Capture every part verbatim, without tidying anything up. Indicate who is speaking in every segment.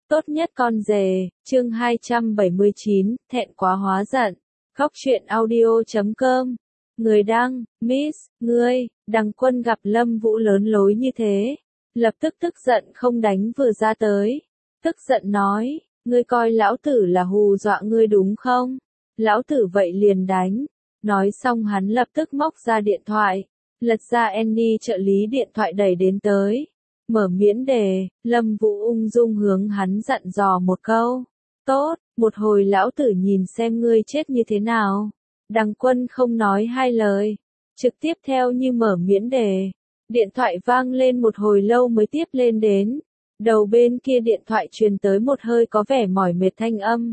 Speaker 1: Tốt nhất con rể, chương hai trăm bảy mươi chín, thẹn quá hóa giận. Góc truyện audio chấm com. Người đăng, Miss, ngươi, Đằng Quân gặp Lâm Vũ lớn lối như thế. Lập tức tức giận không đánh vừa ra tới. Tức giận nói, ngươi coi lão tử là hù dọa ngươi đúng không? Lão tử vậy liền đánh. Nói xong hắn lập tức móc ra điện thoại. Lật ra Annie trợ lý điện thoại đẩy đến tới. Mở miễn đề, Lâm Vũ ung dung hướng hắn dặn dò một câu. Tốt, một hồi lão tử nhìn xem ngươi chết như thế nào. Đằng Quân không nói hai lời. Trực tiếp theo như mở miễn đề. Điện thoại vang lên một hồi lâu mới tiếp lên đến. Đầu bên kia điện thoại truyền tới một hơi có vẻ mỏi mệt thanh âm.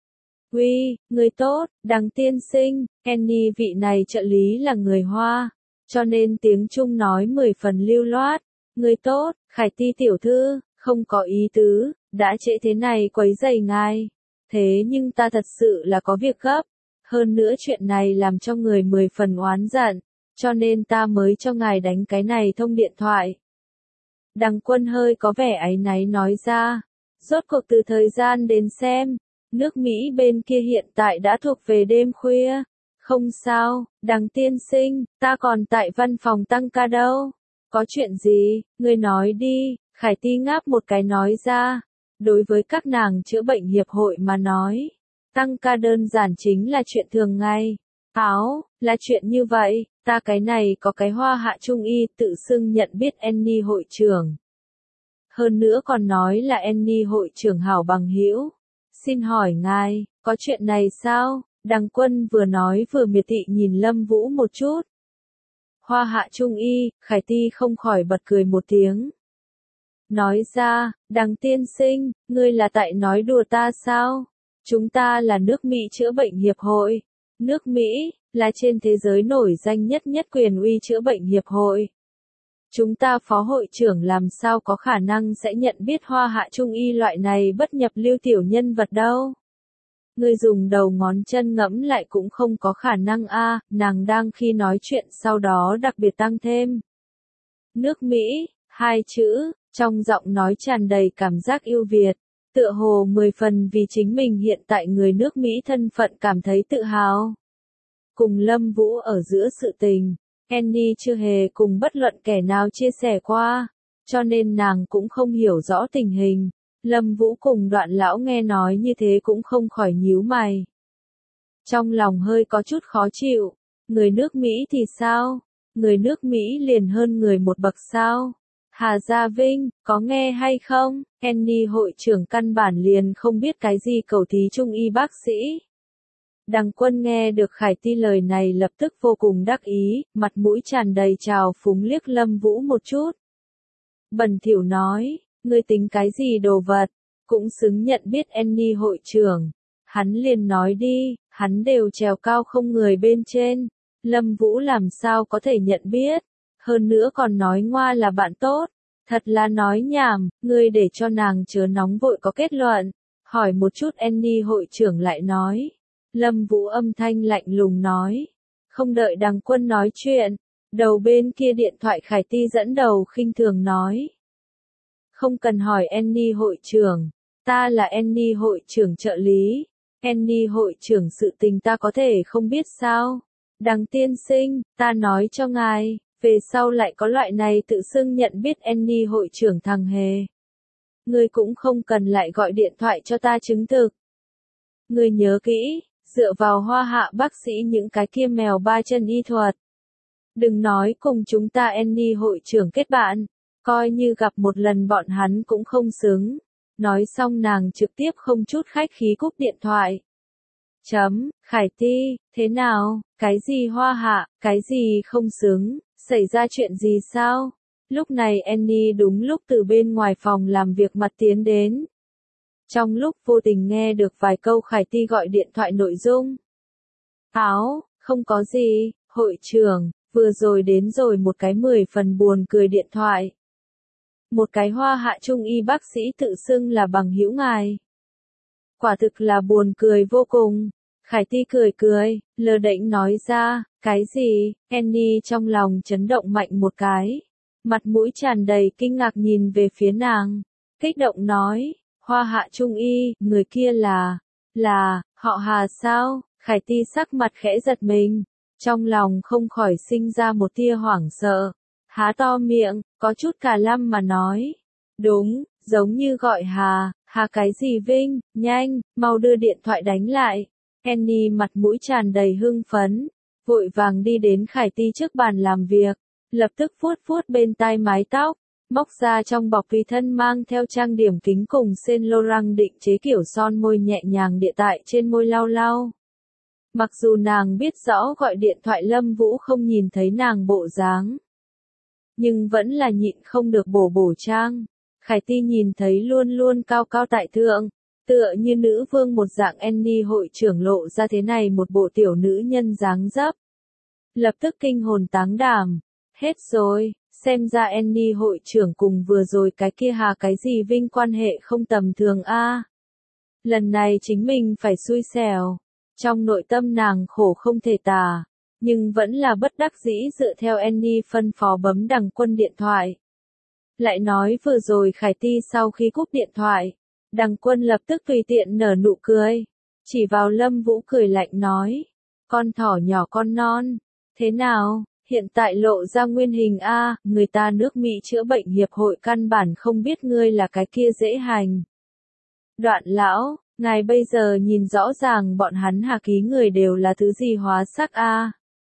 Speaker 1: Uy, người tốt, Đằng tiên sinh, Annie vị này trợ lý là người Hoa. Cho nên tiếng Trung nói mười phần lưu loát. Người tốt, Khải Ti tiểu thư, không có ý tứ, đã trễ thế này quấy rầy ngài. Thế nhưng ta thật sự là có việc gấp. Hơn nữa chuyện này làm cho người mười phần oán giận, cho nên ta mới cho ngài đánh cái này thông điện thoại. Đằng Quân hơi có vẻ áy náy nói ra. Rốt cuộc từ thời gian đến xem, nước Mỹ bên kia hiện tại đã thuộc về đêm khuya. Không sao, Đằng tiên sinh, ta còn tại văn phòng tăng ca đâu. Có chuyện gì, ngươi nói đi, Khải Ti ngáp một cái nói ra. Đối với các nàng chữa bệnh hiệp hội mà nói, tăng ca đơn giản chính là chuyện thường ngày. Áo, là chuyện như vậy, ta cái này có cái Hoa Hạ Trung Y tự xưng nhận biết Annie hội trưởng. Hơn nữa còn nói là Annie hội trưởng hảo bằng hữu. Xin hỏi ngài, có chuyện này sao? Đằng Quân vừa nói vừa miệt thị nhìn Lâm Vũ một chút. Hoa Hạ Trung Y, Khải Ti không khỏi bật cười một tiếng. Nói ra, Đằng tiên sinh, ngươi là tại nói đùa ta sao? Chúng ta là nước Mỹ chữa bệnh hiệp hội. Nước Mỹ, là trên thế giới nổi danh nhất nhất quyền uy chữa bệnh hiệp hội. Chúng ta phó hội trưởng làm sao có khả năng sẽ nhận biết Hoa Hạ Trung Y loại này bất nhập lưu tiểu nhân vật đâu. Ngươi dùng đầu ngón chân ngẫm lại cũng không có khả năng a, nàng đang khi nói chuyện sau đó đặc biệt tăng thêm. Nước Mỹ, hai chữ, trong giọng nói tràn đầy cảm giác yêu Việt, tựa hồ mười phần vì chính mình hiện tại người nước Mỹ thân phận cảm thấy tự hào. Cùng Lâm Vũ ở giữa sự tình, Annie chưa hề cùng bất luận kẻ nào chia sẻ qua, cho nên nàng cũng không hiểu rõ tình hình. Lâm Vũ cùng Đoạn lão nghe nói như thế cũng không khỏi nhíu mày. Trong lòng hơi có chút khó chịu, người nước Mỹ thì sao? Người nước Mỹ liền hơn người một bậc sao? Hà Gia Vinh, có nghe hay không? Annie hội trưởng căn bản liền không biết cái gì cầu thí trung y bác sĩ. Đằng Quân nghe được Khải Ti lời này lập tức vô cùng đắc ý, mặt mũi tràn đầy trào phúng liếc Lâm Vũ một chút. Bẩn thỉu nói. Ngươi tính cái gì đồ vật, cũng xứng nhận biết Annie hội trưởng. Hắn liền nói đi, hắn đều trèo cao không người bên trên. Lâm Vũ làm sao có thể nhận biết, hơn nữa còn nói ngoa là bạn tốt. Thật là nói nhảm, ngươi để cho nàng chớ nóng vội có kết luận. Hỏi một chút Annie hội trưởng lại nói. Lâm Vũ âm thanh lạnh lùng nói. Không đợi Đằng Quân nói chuyện, đầu bên kia điện thoại Khải Ti dẫn đầu khinh thường nói. Không cần hỏi Annie hội trưởng, ta là Annie hội trưởng trợ lý. Annie hội trưởng sự tình ta có thể không biết sao? Đằng tiên sinh, ta nói cho ngài, về sau lại có loại này tự xưng nhận biết Annie hội trưởng thằng hề. Ngươi cũng không cần lại gọi điện thoại cho ta chứng thực. Ngươi nhớ kỹ, dựa vào Hoa Hạ bác sĩ những cái kia mèo ba chân y thuật. Đừng nói cùng chúng ta Annie hội trưởng kết bạn. Coi như gặp một lần bọn hắn cũng không xứng. Nói xong nàng trực tiếp không chút khách khí cúp điện thoại. Chấm, Khải Ti, thế nào, cái gì Hoa Hạ, cái gì không xứng, xảy ra chuyện gì sao? Lúc này Annie đúng lúc từ bên ngoài phòng làm việc mặt tiến đến. Trong lúc vô tình nghe được vài câu Khải Ti gọi điện thoại nội dung. Áo, không có gì, hội trưởng, vừa rồi đến rồi một cái mười phần buồn cười điện thoại. Một cái Hoa Hạ Trung Y bác sĩ tự xưng là bằng hữu ngài. Quả thực là buồn cười vô cùng. Khải Ti cười cười, lơ đễnh nói ra, cái gì? Annie trong lòng chấn động mạnh một cái. Mặt mũi tràn đầy kinh ngạc nhìn về phía nàng. Kích động nói, Hoa Hạ Trung Y, người kia là, là, họ Hà sao? Khải Ti sắc mặt khẽ giật mình, trong lòng không khỏi sinh ra một tia hoảng sợ, há to miệng, có chút cả lăm mà nói. Đúng, giống như gọi Hà, Hà cái gì Vinh, nhanh, mau đưa điện thoại đánh lại. Annie mặt mũi tràn đầy hưng phấn, vội vàng đi đến Khải Ti trước bàn làm việc, lập tức vuốt vuốt bên tai mái tóc, móc ra trong bọc tùy thân mang theo trang điểm kính cùng Saint Laurent định chế kiểu son môi nhẹ nhàng địa tại trên môi lau lau. Mặc dù nàng biết rõ gọi điện thoại Lâm Vũ không nhìn thấy nàng bộ dáng, nhưng vẫn là nhịn không được bổ bổ trang. Khải Ti nhìn thấy luôn luôn cao cao tại thượng, tựa như nữ vương một dạng Annie hội trưởng lộ ra thế này một bộ tiểu nữ nhân dáng dấp. Lập tức kinh hồn táng đảm, hết rồi, xem ra Annie hội trưởng cùng vừa rồi cái kia Hà cái gì Vinh quan hệ không tầm thường a. Lần này chính mình phải xui xẻo. Trong nội tâm nàng khổ không thể tả, nhưng vẫn là bất đắc dĩ dựa theo Annie phân phó bấm Đằng Quân điện thoại. Lại nói vừa rồi Khải Ti sau khi cúp điện thoại, Đằng Quân lập tức tùy tiện nở nụ cười, chỉ vào Lâm Vũ cười lạnh nói, con thỏ nhỏ con non, thế nào, hiện tại lộ ra nguyên hình a, người ta nước Mỹ chữa bệnh hiệp hội căn bản không biết ngươi là cái kia dễ hành. Đoạn lão, ngài bây giờ nhìn rõ ràng bọn hắn Hà ký người đều là thứ gì hóa sắc a.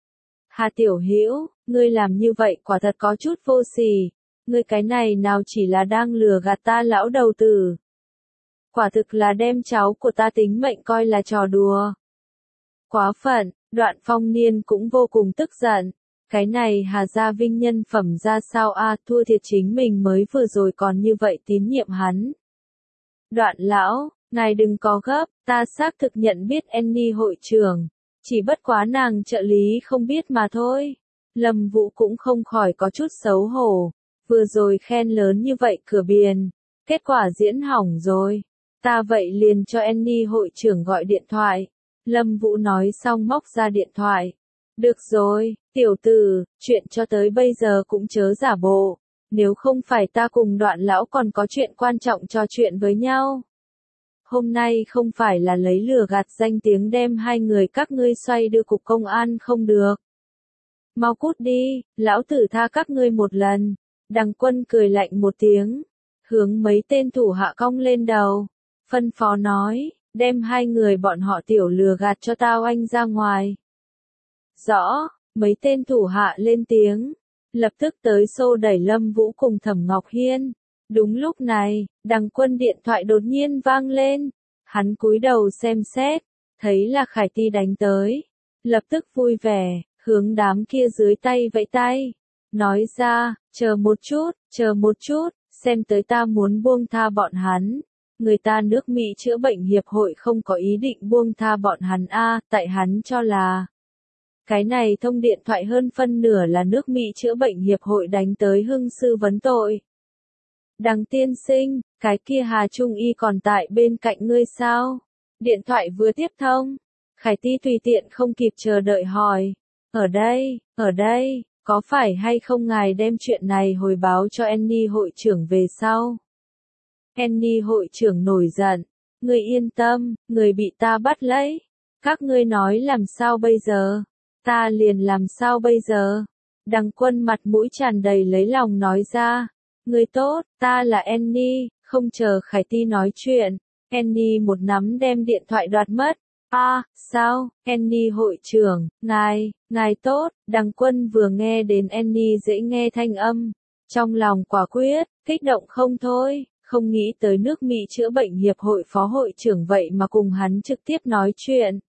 Speaker 1: Hà Tiểu Hữu, ngươi làm như vậy quả thật có chút vô sỉ, ngươi cái này nào chỉ là đang lừa gạt ta lão đầu tử. Quả thực là đem cháu của ta tính mệnh coi là trò đùa. Quá phận, Đoạn Phong Niên cũng vô cùng tức giận. Cái này Hà Gia Vinh nhân phẩm ra sao a, thua thiệt chính mình mới vừa rồi còn như vậy tín nhiệm hắn. Đoạn lão, ngài đừng có gấp, ta xác thực nhận biết Annie hội trưởng, chỉ bất quá nàng trợ lý không biết mà thôi. Lâm Vũ cũng không khỏi có chút xấu hổ, vừa rồi khen lớn như vậy cửa biền, kết quả diễn hỏng rồi. Ta vậy liền cho Annie hội trưởng gọi điện thoại. Lâm Vũ nói xong móc ra điện thoại. Được rồi, tiểu tử, chuyện cho tới bây giờ cũng chớ giả bộ, nếu không phải ta cùng Đoạn lão còn có chuyện quan trọng trò chuyện với nhau. Hôm nay không phải là lấy lừa gạt danh tiếng đem hai người các ngươi xoay đưa cục công an không được. Mau cút đi, lão tử tha các ngươi một lần. Đằng Quân cười lạnh một tiếng, hướng mấy tên thủ hạ cong lên đầu, phân phó nói, đem hai người bọn họ tiểu lừa gạt cho tao anh ra ngoài. Rõ, mấy tên thủ hạ lên tiếng, lập tức tới xô đẩy Lâm Vũ cùng Thẩm Ngọc Hiên. Đúng lúc này, Đằng Quân điện thoại đột nhiên vang lên, hắn cúi đầu xem xét, thấy là Khải Ti đánh tới, lập tức vui vẻ, hướng đám kia dưới tay vẫy tay, nói ra, chờ một chút, chờ một chút, xem tới ta muốn buông tha bọn hắn. Người ta nước Mỹ chữa bệnh hiệp hội không có ý định buông tha bọn hắn a, tại hắn cho là cái này thông điện thoại hơn phân nửa là nước Mỹ chữa bệnh hiệp hội đánh tới hưng sư vấn tội. Đằng tiên sinh, cái kia Hà Trung Y còn tại bên cạnh ngươi sao? Điện thoại vừa tiếp thông, Khải Ti tùy tiện không kịp chờ đợi hỏi, ở đây, ở đây, có phải hay không ngài đem chuyện này hồi báo cho Annie hội trưởng về sau? Annie hội trưởng nổi giận, ngươi yên tâm, người bị ta bắt lấy, các ngươi nói làm sao bây giờ? Ta liền làm sao bây giờ? Đằng Quân mặt mũi tràn đầy lấy lòng nói ra, người tốt, ta là Annie, không chờ Khải Ti nói chuyện, Annie một nắm đem điện thoại đoạt mất. A, à, sao, Annie hội trưởng, ngài, ngài tốt, Đằng Quân vừa nghe đến Annie dễ nghe thanh âm, trong lòng quả quyết, kích động không thôi, không nghĩ tới nước Mỹ chữa bệnh hiệp hội phó hội trưởng vậy mà cùng hắn trực tiếp nói chuyện.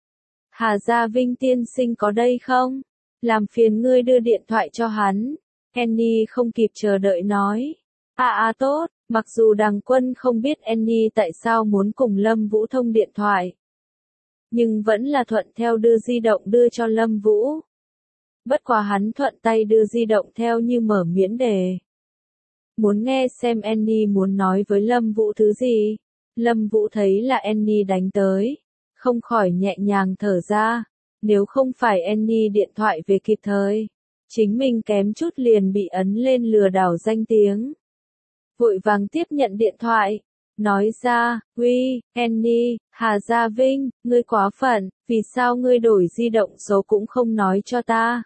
Speaker 1: Hà Gia Vinh tiên sinh có đây không? Làm phiền ngươi đưa điện thoại cho hắn. Annie không kịp chờ đợi nói. À à tốt, mặc dù Đằng Quân không biết Annie tại sao muốn cùng Lâm Vũ thông điện thoại, nhưng vẫn là thuận theo đưa di động đưa cho Lâm Vũ. Bất quá hắn thuận tay đưa di động theo như mở miễn đề. Muốn nghe xem Annie muốn nói với Lâm Vũ thứ gì. Lâm Vũ thấy là Annie đánh tới, không khỏi nhẹ nhàng thở ra, nếu không phải Annie điện thoại về kịp thời, chính mình kém chút liền bị ấn lên lừa đảo danh tiếng. Vội vàng tiếp nhận điện thoại, nói ra, uy, Annie, Hà Gia Vinh, ngươi quá phận, vì sao ngươi đổi di động số cũng không nói cho ta?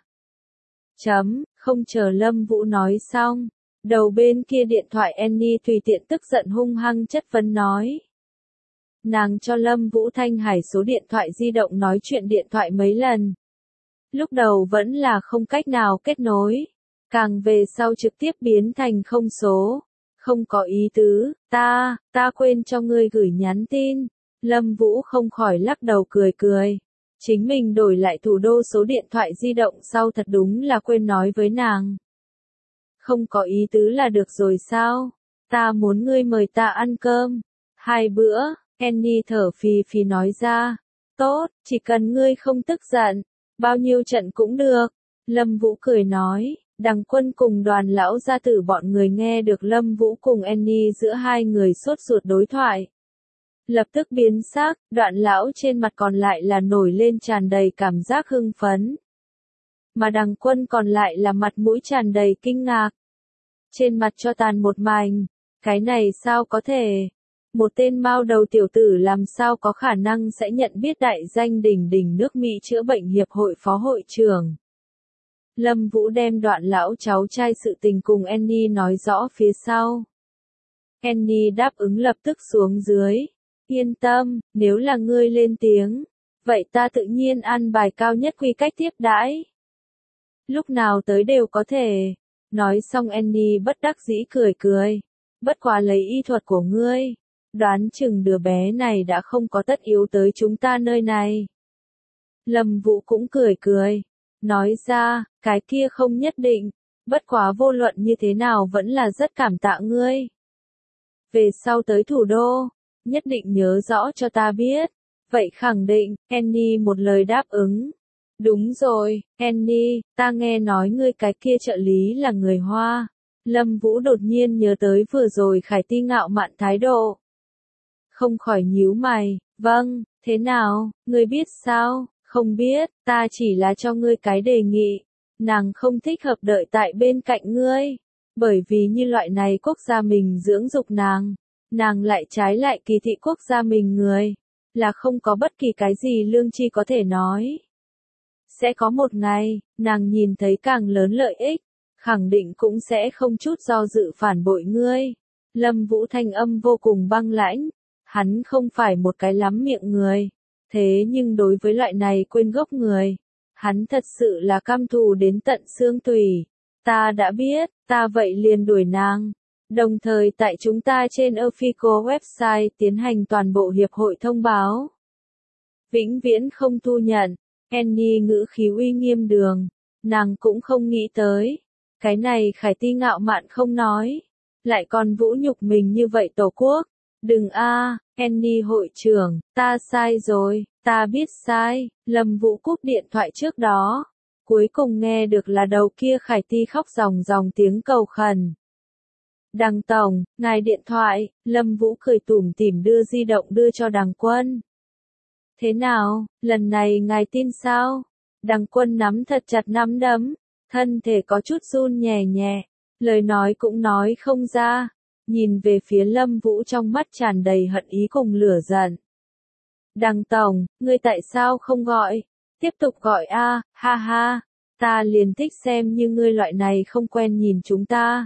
Speaker 1: Chấm, không chờ Lâm Vũ nói xong. Đầu bên kia điện thoại Annie tùy tiện tức giận hung hăng chất vấn nói. Nàng cho Lâm Vũ Thanh Hải số điện thoại di động nói chuyện điện thoại mấy lần. Lúc đầu vẫn là không cách nào kết nối. Càng về sau trực tiếp biến thành không số. Không có ý tứ, ta, ta quên cho ngươi gửi nhắn tin. Lâm Vũ không khỏi lắc đầu cười cười. Chính mình đổi lại thủ đô số điện thoại di động sau thật đúng là quên nói với nàng. Không có ý tứ là được rồi sao? Ta muốn ngươi mời ta ăn cơm. Hai bữa, Annie thở phì phì nói ra. Tốt, chỉ cần ngươi không tức giận. Bao nhiêu trận cũng được. Lâm Vũ cười nói. Đằng Quân cùng Đoàn lão gia tử bọn người nghe được Lâm Vũ cùng Annie giữa hai người sốt ruột đối thoại. Lập tức biến sắc, Đoạn lão trên mặt còn lại là nổi lên tràn đầy cảm giác hưng phấn. Mà Đằng Quân còn lại là mặt mũi tràn đầy kinh ngạc. Trên mặt cho tàn một mảnh, cái này sao có thể? Một tên mao đầu tiểu tử làm sao có khả năng sẽ nhận biết đại danh đỉnh đỉnh nước Mỹ chữa bệnh hiệp hội phó hội trưởng. Lâm Vũ đem Đoạn lão cháu trai sự tình cùng Annie nói rõ phía sau. Annie đáp ứng lập tức xuống dưới. Yên tâm, nếu là ngươi lên tiếng, vậy ta tự nhiên ăn bài cao nhất quy cách tiếp đãi. Lúc nào tới đều có thể. Nói xong Annie bất đắc dĩ cười cười. Bất quá lấy y thuật của ngươi, đoán chừng đứa bé này đã không có tất yếu tới chúng ta nơi này. Lâm Vũ cũng cười cười. Nói ra, cái kia không nhất định, bất quá vô luận như thế nào vẫn là rất cảm tạ ngươi. Về sau tới thủ đô, nhất định nhớ rõ cho ta biết. Vậy khẳng định, Annie một lời đáp ứng. Đúng rồi, Annie, ta nghe nói ngươi cái kia trợ lý là người Hoa. Lâm Vũ đột nhiên nhớ tới vừa rồi Khải Ti ngạo mạn thái độ. Không khỏi nhíu mày, vâng, thế nào, ngươi biết sao? Không biết, ta chỉ là cho ngươi cái đề nghị. Nàng không thích hợp đợi tại bên cạnh ngươi. Bởi vì như loại này quốc gia mình dưỡng dục nàng. Nàng lại trái lại kỳ thị quốc gia mình người. Là không có bất kỳ cái gì lương tri có thể nói. Sẽ có một ngày, nàng nhìn thấy càng lớn lợi ích. Khẳng định cũng sẽ không chút do dự phản bội ngươi. Lâm Vũ thanh âm vô cùng băng lãnh. Hắn không phải một cái lắm miệng người. Thế nhưng đối với loại này quên gốc người, hắn thật sự là căm thù đến tận xương tủy. Ta đã biết, ta vậy liền đuổi nàng. Đồng thời tại chúng ta trên official website tiến hành toàn bộ hiệp hội thông báo. Vĩnh viễn không thu nhận. Annie ngữ khí uy nghiêm đường. Nàng cũng không nghĩ tới. Cái này Khải Ti ngạo mạn không nói. Lại còn vũ nhục mình như vậy tổ quốc. Đừng a, Annie hội trưởng, ta sai rồi, ta biết sai. Lâm Vũ cúp điện thoại trước đó. Cuối cùng nghe được là đầu kia Khải Ti khóc ròng ròng tiếng cầu khẩn. Đằng tổng, ngài điện thoại. Lâm Vũ cười tủm tỉm đưa di động đưa cho Đằng Quân. Thế nào, lần này ngài tin sao? Đằng Quân nắm thật chặt nắm đấm, thân thể có chút run nhẹ nhẹ, lời nói cũng nói không ra. Nhìn về phía Lâm Vũ trong mắt tràn đầy hận ý cùng lửa giận. Đằng tổng, ngươi tại sao không gọi? Tiếp tục gọi a, ha ha, ta liền thích xem như ngươi loại này không quen nhìn chúng ta.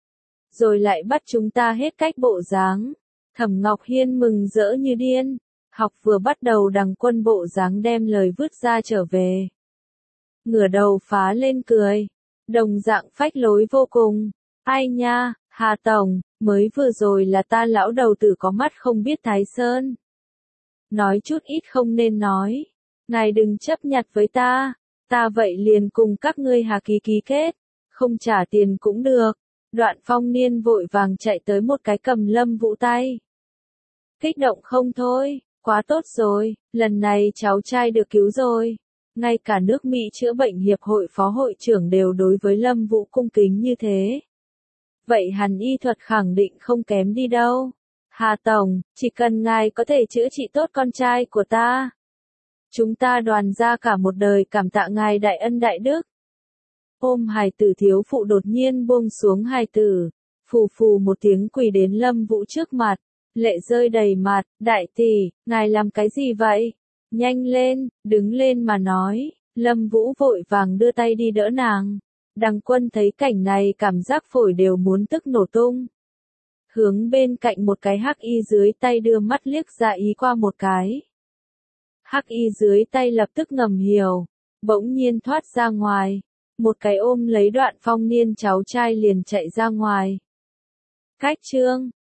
Speaker 1: Rồi lại bắt chúng ta hết cách bộ dáng. Thẩm Ngọc Hiên mừng rỡ như điên. Học vừa bắt đầu Đằng Quân bộ dáng đem lời vứt ra trở về. Ngửa đầu phá lên cười. Đồng dạng phách lối vô cùng. Ai nha, Hà Tổng, mới vừa rồi là ta lão đầu tử có mắt không biết Thái Sơn. Nói chút ít không nên nói. Ngài đừng chấp nhặt với ta. Ta vậy liền cùng các ngươi hà ký ký kết. Không trả tiền cũng được. Đoạn Phong Niên vội vàng chạy tới một cái cầm Lâm Vũ tay. Kích động không thôi, quá tốt rồi, lần này cháu trai được cứu rồi. Ngay cả nước Mỹ chữa bệnh hiệp hội phó hội trưởng đều đối với Lâm Vũ cung kính như thế. Vậy hẳn y thuật khẳng định không kém đi đâu. Hà Tổng, chỉ cần ngài có thể chữa trị tốt con trai của ta. Chúng ta Đoàn ra cả một đời cảm tạ ngài đại ân đại đức. Ôm hài tử thiếu phụ đột nhiên buông xuống hài tử, phù phù một tiếng quỳ đến Lâm Vũ trước mặt. lệ rơi đầy mặt, đại tỷ, ngài làm cái gì vậy? Nhanh lên, đứng lên mà nói, Lâm Vũ vội vàng đưa tay đi đỡ nàng. Đằng Quân thấy cảnh này cảm giác phổi đều muốn tức nổ tung. Hướng bên cạnh một cái hắc y dưới tay đưa mắt liếc ra ý qua một cái. Hắc y dưới tay lập tức ngầm hiểu, bỗng nhiên thoát ra ngoài. Một cái ôm lấy Đoạn Phong Niên cháu trai liền chạy ra ngoài. Cách chương